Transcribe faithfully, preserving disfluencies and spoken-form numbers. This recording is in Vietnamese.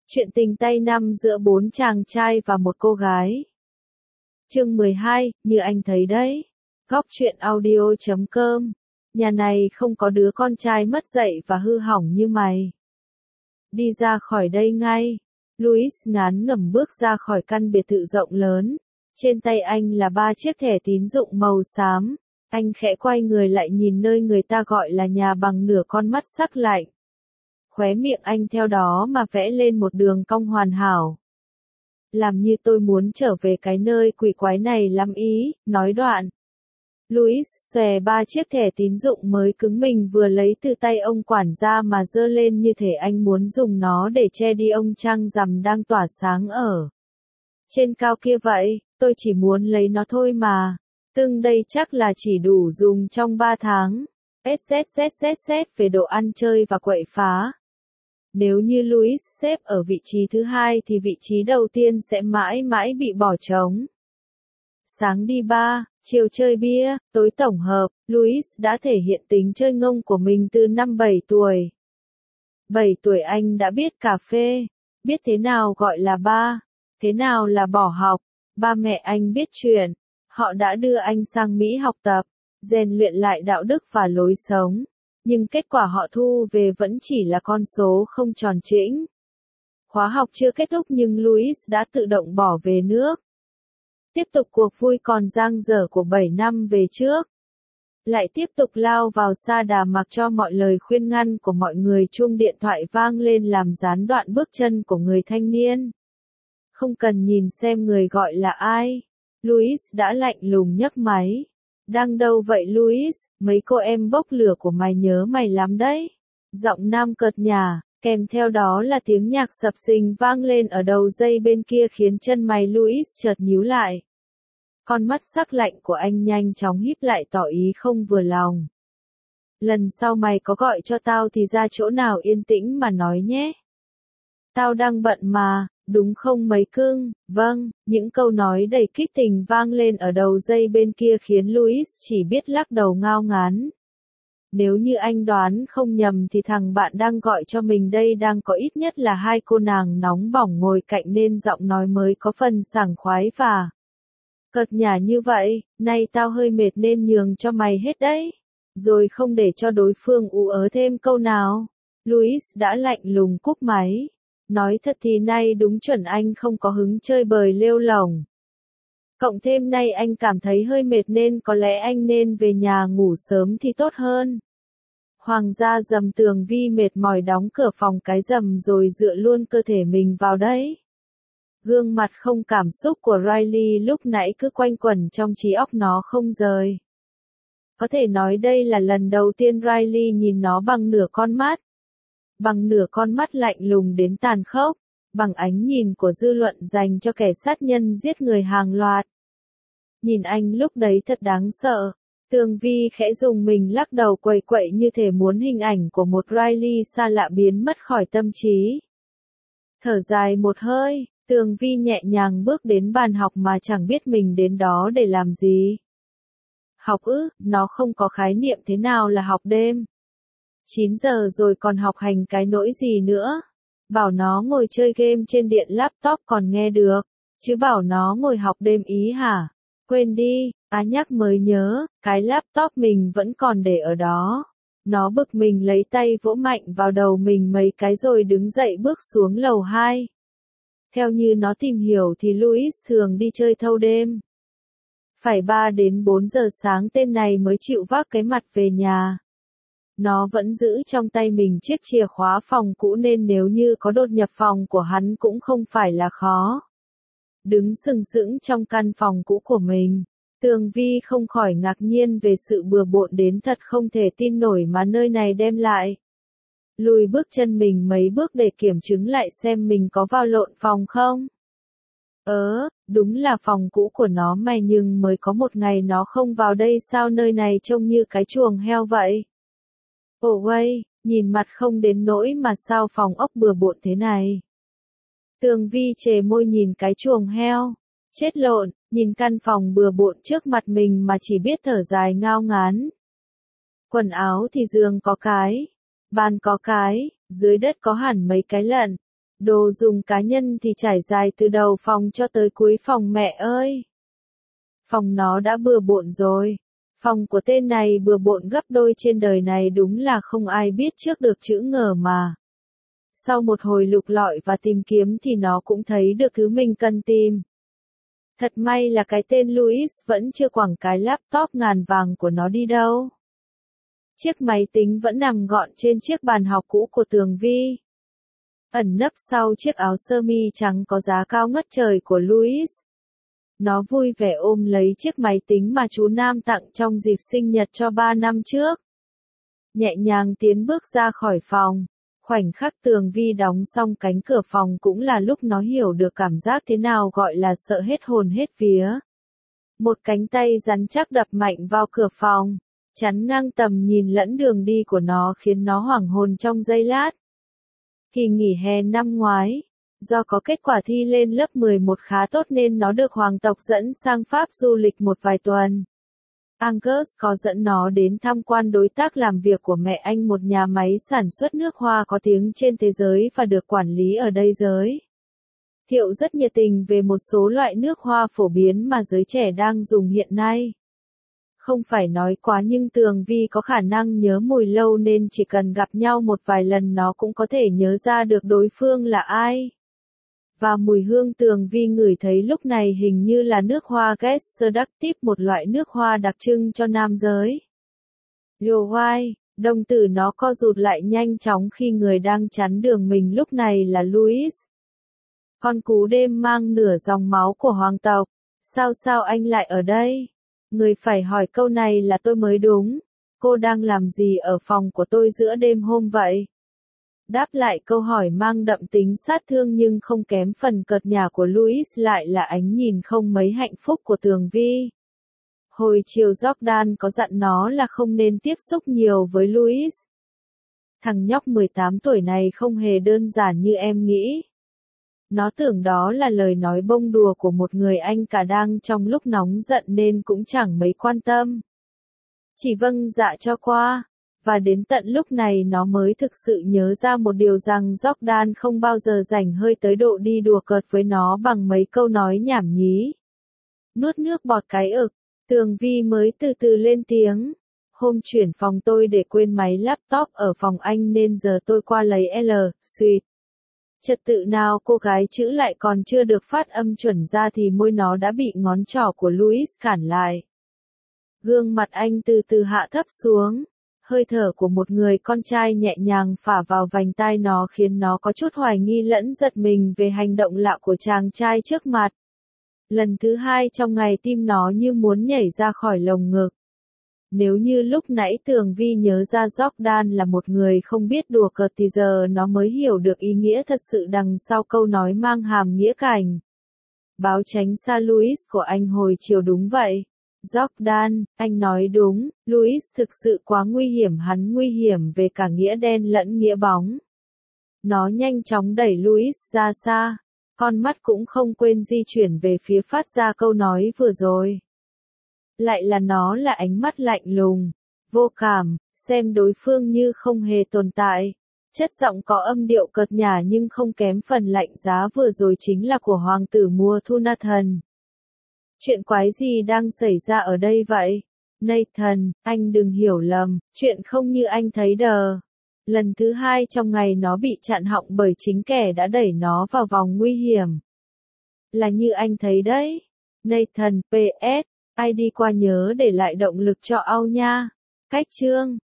Chuyện tình tay năm giữa bốn chàng trai và một cô gái. Chương mười hai, như anh thấy đấy. Góc truyện audio chấm com. Nhà này không có đứa con trai mất dạy và hư hỏng như mày. Đi ra khỏi đây ngay. Louis ngán ngẩm bước ra khỏi căn biệt thự rộng lớn. Trên tay anh là ba chiếc thẻ tín dụng màu xám. Anh khẽ quay người lại nhìn nơi người ta gọi là nhà bằng nửa con mắt sắc lạnh. Khóe miệng anh theo đó mà vẽ lên một đường cong hoàn hảo. Làm như tôi muốn trở về cái nơi quỷ quái này lắm ý, nói đoạn. Louis xòe ba chiếc thẻ tín dụng mới cứng mình vừa lấy từ tay ông quản gia mà giơ lên như thể anh muốn dùng nó để che đi ông trăng rằm đang tỏa sáng ở trên cao kia vậy, tôi chỉ muốn lấy nó thôi mà. Từng đây chắc là chỉ đủ dùng trong ba tháng. Xxxxx về độ ăn chơi và quậy phá. Nếu như Louis xếp ở vị trí thứ hai thì vị trí đầu tiên sẽ mãi mãi bị bỏ trống. Sáng đi bar, chiều chơi bia, tối tổng hợp, Louis đã thể hiện tính chơi ngông của mình từ năm bảy tuổi. bảy tuổi anh đã biết cà phê, biết thế nào gọi là bar, thế nào là bỏ học. Ba mẹ anh biết chuyện, họ đã đưa anh sang Mỹ học tập, rèn luyện lại đạo đức và lối sống. Nhưng kết quả họ thu về vẫn chỉ là con số không tròn chỉnh. Khóa học chưa kết thúc nhưng Louis đã tự động bỏ về nước. Tiếp tục cuộc vui còn dang dở của bảy năm về trước. Lại tiếp tục lao vào sa đà mặc cho mọi lời khuyên ngăn của mọi người chuông điện thoại vang lên làm gián đoạn bước chân của người thanh niên. Không cần nhìn xem người gọi là ai. Louis đã lạnh lùng nhấc máy. Đang đâu vậy Louis, mấy cô em bốc lửa của mày nhớ mày lắm đấy. Giọng nam cợt nhả, kèm theo đó là tiếng nhạc sập sình vang lên ở đầu dây bên kia khiến chân mày Louis chợt nhíu lại. Con mắt sắc lạnh của anh nhanh chóng híp lại tỏ ý không vừa lòng. Lần sau mày có gọi cho tao thì ra chỗ nào yên tĩnh mà nói nhé. Tao đang bận mà. Đúng không mấy cưng? Vâng, những câu nói đầy kích tình vang lên ở đầu dây bên kia khiến Louis chỉ biết lắc đầu ngao ngán. Nếu như anh đoán không nhầm thì thằng bạn đang gọi cho mình đây đang có ít nhất là hai cô nàng nóng bỏng ngồi cạnh nên giọng nói mới có phần sảng khoái và cợt nhả như vậy, nay tao hơi mệt nên nhường cho mày hết đấy. Rồi không để cho đối phương ú ớ thêm câu nào. Louis đã lạnh lùng cúp máy. Nói thật thì nay đúng chuẩn anh không có hứng chơi bời lêu lổng. Cộng thêm nay anh cảm thấy hơi mệt nên có lẽ anh nên về nhà ngủ sớm thì tốt hơn. Hoàng gia dầm tường vi mệt mỏi đóng cửa phòng cái rầm rồi dựa luôn cơ thể mình vào đấy. Gương mặt không cảm xúc của Riley lúc nãy cứ quanh quẩn trong trí óc nó không rời. Có thể nói đây là lần đầu tiên Riley nhìn nó bằng nửa con mắt. Bằng nửa con mắt lạnh lùng đến tàn khốc, bằng ánh nhìn của dư luận dành cho kẻ sát nhân giết người hàng loạt. Nhìn anh lúc đấy thật đáng sợ. Tường Vi khẽ dùng mình lắc đầu quậy quậy như thể muốn hình ảnh của một Riley xa lạ biến mất khỏi tâm trí. Thở dài một hơi, Tường Vi nhẹ nhàng bước đến bàn học mà chẳng biết mình đến đó để làm gì. Học ư, nó không có khái niệm thế nào là học đêm. chín giờ rồi còn học hành cái nỗi gì nữa. Bảo nó ngồi chơi game trên điện laptop còn nghe được. Chứ bảo nó ngồi học đêm ý hả? Quên đi, á nhắc mới nhớ, cái laptop mình vẫn còn để ở đó. Nó bực mình lấy tay vỗ mạnh vào đầu mình mấy cái rồi đứng dậy bước xuống lầu hai. Theo như nó tìm hiểu thì Louis thường đi chơi thâu đêm. Phải ba đến bốn giờ sáng tên này mới chịu vác cái mặt về nhà. Nó vẫn giữ trong tay mình chiếc chìa khóa phòng cũ nên nếu như có đột nhập phòng của hắn cũng không phải là khó. Đứng sừng sững trong căn phòng cũ của mình, Tường Vi không khỏi ngạc nhiên về sự bừa bộn đến thật không thể tin nổi mà nơi này đem lại. Lùi bước chân mình mấy bước để kiểm chứng lại xem mình có vào lộn phòng không. Ớ, đúng là phòng cũ của nó mà nhưng mới có một ngày nó không vào đây sao nơi này trông như cái chuồng heo vậy. Ồ vây, nhìn mặt không đến nỗi mà sao phòng ốc bừa bộn thế này. Tường Vi chề môi nhìn cái chuồng heo. Chết lộn, nhìn căn phòng bừa bộn trước mặt mình mà chỉ biết thở dài ngao ngán. Quần áo thì giường có cái, bàn có cái, dưới đất có hẳn mấy cái lận. Đồ dùng cá nhân thì trải dài từ đầu phòng cho tới cuối phòng mẹ ơi. Phòng nó đã bừa bộn rồi. Phòng của tên này bừa bộn gấp đôi trên đời này đúng là không ai biết trước được chữ ngờ mà. Sau một hồi lục lọi và tìm kiếm thì nó cũng thấy được thứ mình cần tìm. Thật may là cái tên Louis vẫn chưa quẳng cái laptop ngàn vàng của nó đi đâu. Chiếc máy tính vẫn nằm gọn trên chiếc bàn học cũ của Tường Vi. Ẩn nấp sau chiếc áo sơ mi trắng có giá cao ngất trời của Louis. Nó vui vẻ ôm lấy chiếc máy tính mà chú Nam tặng trong dịp sinh nhật cho ba năm trước. Nhẹ nhàng tiến bước ra khỏi phòng. Khoảnh khắc Tường Vi đóng xong cánh cửa phòng cũng là lúc nó hiểu được cảm giác thế nào gọi là sợ hết hồn hết vía. Một cánh tay rắn chắc đập mạnh vào cửa phòng, chắn ngang tầm nhìn lẫn đường đi của nó khiến nó hoảng hồn trong giây lát. Kỳ nghỉ hè năm ngoái, do có kết quả thi lên lớp mười một khá tốt nên nó được hoàng tộc dẫn sang Pháp du lịch một vài tuần. Angus có dẫn nó đến tham quan đối tác làm việc của mẹ anh, một nhà máy sản xuất nước hoa có tiếng trên thế giới và được quản lý ở đây giới. Thiệu rất nhiệt tình về một số loại nước hoa phổ biến mà giới trẻ đang dùng hiện nay. Không phải nói quá nhưng Tường Vi có khả năng nhớ mùi lâu nên chỉ cần gặp nhau một vài lần nó cũng có thể nhớ ra được đối phương là ai. Và mùi hương Tường Vi ngửi thấy lúc này hình như là nước hoa Guess Seductive, một loại nước hoa đặc trưng cho nam giới. Yo why, đồng tử nó co rụt lại nhanh chóng khi người đang chắn đường mình lúc này là Louis. Con cú đêm mang nửa dòng máu của hoàng tộc. Sao sao anh lại ở đây? Người phải hỏi câu này là tôi mới đúng. Cô đang làm gì ở phòng của tôi giữa đêm hôm vậy? Đáp lại câu hỏi mang đậm tính sát thương nhưng không kém phần cợt nhả của Louis lại là ánh nhìn không mấy hạnh phúc của Tường Vi. Hồi chiều Jordan có dặn nó là không nên tiếp xúc nhiều với Louis. Thằng nhóc mười tám tuổi này không hề đơn giản như em nghĩ. Nó tưởng đó là lời nói bông đùa của một người anh cả đang trong lúc nóng giận nên cũng chẳng mấy quan tâm. Chỉ vâng dạ cho qua. Và đến tận lúc này nó mới thực sự nhớ ra một điều rằng Jordan không bao giờ rảnh hơi tới độ đi đùa cợt với nó bằng mấy câu nói nhảm nhí. Nuốt nước bọt cái ực, Tường Vi mới từ từ lên tiếng. Hôm chuyển phòng tôi để quên máy laptop ở phòng anh nên giờ tôi qua lấy L, suýt. Trật tự nào cô gái chữ lại còn chưa được phát âm chuẩn ra thì môi nó đã bị ngón trỏ của Louis cản lại. Gương mặt anh từ từ hạ thấp xuống. Hơi thở của một người con trai nhẹ nhàng phả vào vành tai nó khiến nó có chút hoài nghi lẫn giật mình về hành động lạ của chàng trai trước mặt. Lần thứ hai trong ngày tim nó như muốn nhảy ra khỏi lồng ngực. Nếu như lúc nãy Tường Vi nhớ ra Jordan là một người không biết đùa cợt thì giờ nó mới hiểu được ý nghĩa thật sự đằng sau câu nói mang hàm nghĩa cảnh. Báo tránh xa Louis của anh hồi chiều đúng vậy. Jordan, anh nói đúng, Louis thực sự quá nguy hiểm, hắn nguy hiểm về cả nghĩa đen lẫn nghĩa bóng. Nó nhanh chóng đẩy Louis ra xa, con mắt cũng không quên di chuyển về phía phát ra câu nói vừa rồi. Lại là nó là ánh mắt lạnh lùng, vô cảm, xem đối phương như không hề tồn tại. Chất giọng có âm điệu cợt nhả nhưng không kém phần lạnh giá vừa rồi chính là của hoàng tử mùa thu Nathan. Chuyện quái gì đang xảy ra ở đây vậy? Nathan, anh đừng hiểu lầm, chuyện không như anh thấy đờ. Lần thứ hai trong ngày nó bị chặn họng bởi chính kẻ đã đẩy nó vào vòng nguy hiểm. Là như anh thấy đấy. Nathan, pê ét, ai đi qua nhớ để lại động lực cho Au nha. Cách chương